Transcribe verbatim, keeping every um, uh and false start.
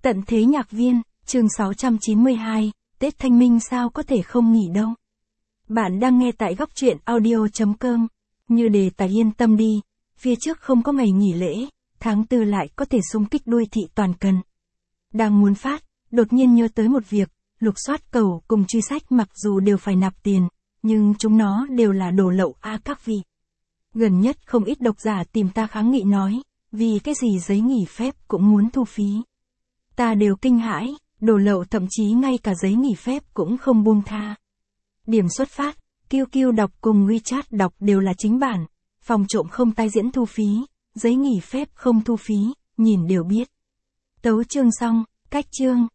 Tận thế nhạc viên, chương sáu trăm chín mươi hai, Tết Thanh Minh sao có thể không nghỉ đâu. Bạn đang nghe tại góc truyện audio chấm com. Như đề tài yên tâm đi, phía trước không có ngày nghỉ lễ, tháng tư lại có thể xung kích đuôi thị toàn cần. Đang muốn phát, đột nhiên nhớ tới một việc, lục soát cầu cùng truy sách mặc dù đều phải nạp tiền, nhưng chúng nó đều là đồ lậu a các vị. Gần nhất không ít độc giả tìm ta kháng nghị nói, vì cái gì giấy nghỉ phép cũng muốn thu phí. Ta đều kinh hãi, đồ lậu thậm chí ngay cả giấy nghỉ phép cũng không buông tha. Điểm xuất phát, quy quy đọc cùng WeChat đọc đều là chính bản, phòng trộm không tai diễn thu phí, giấy nghỉ phép không thu phí, nhìn đều biết. Tấu chương xong, cách chương,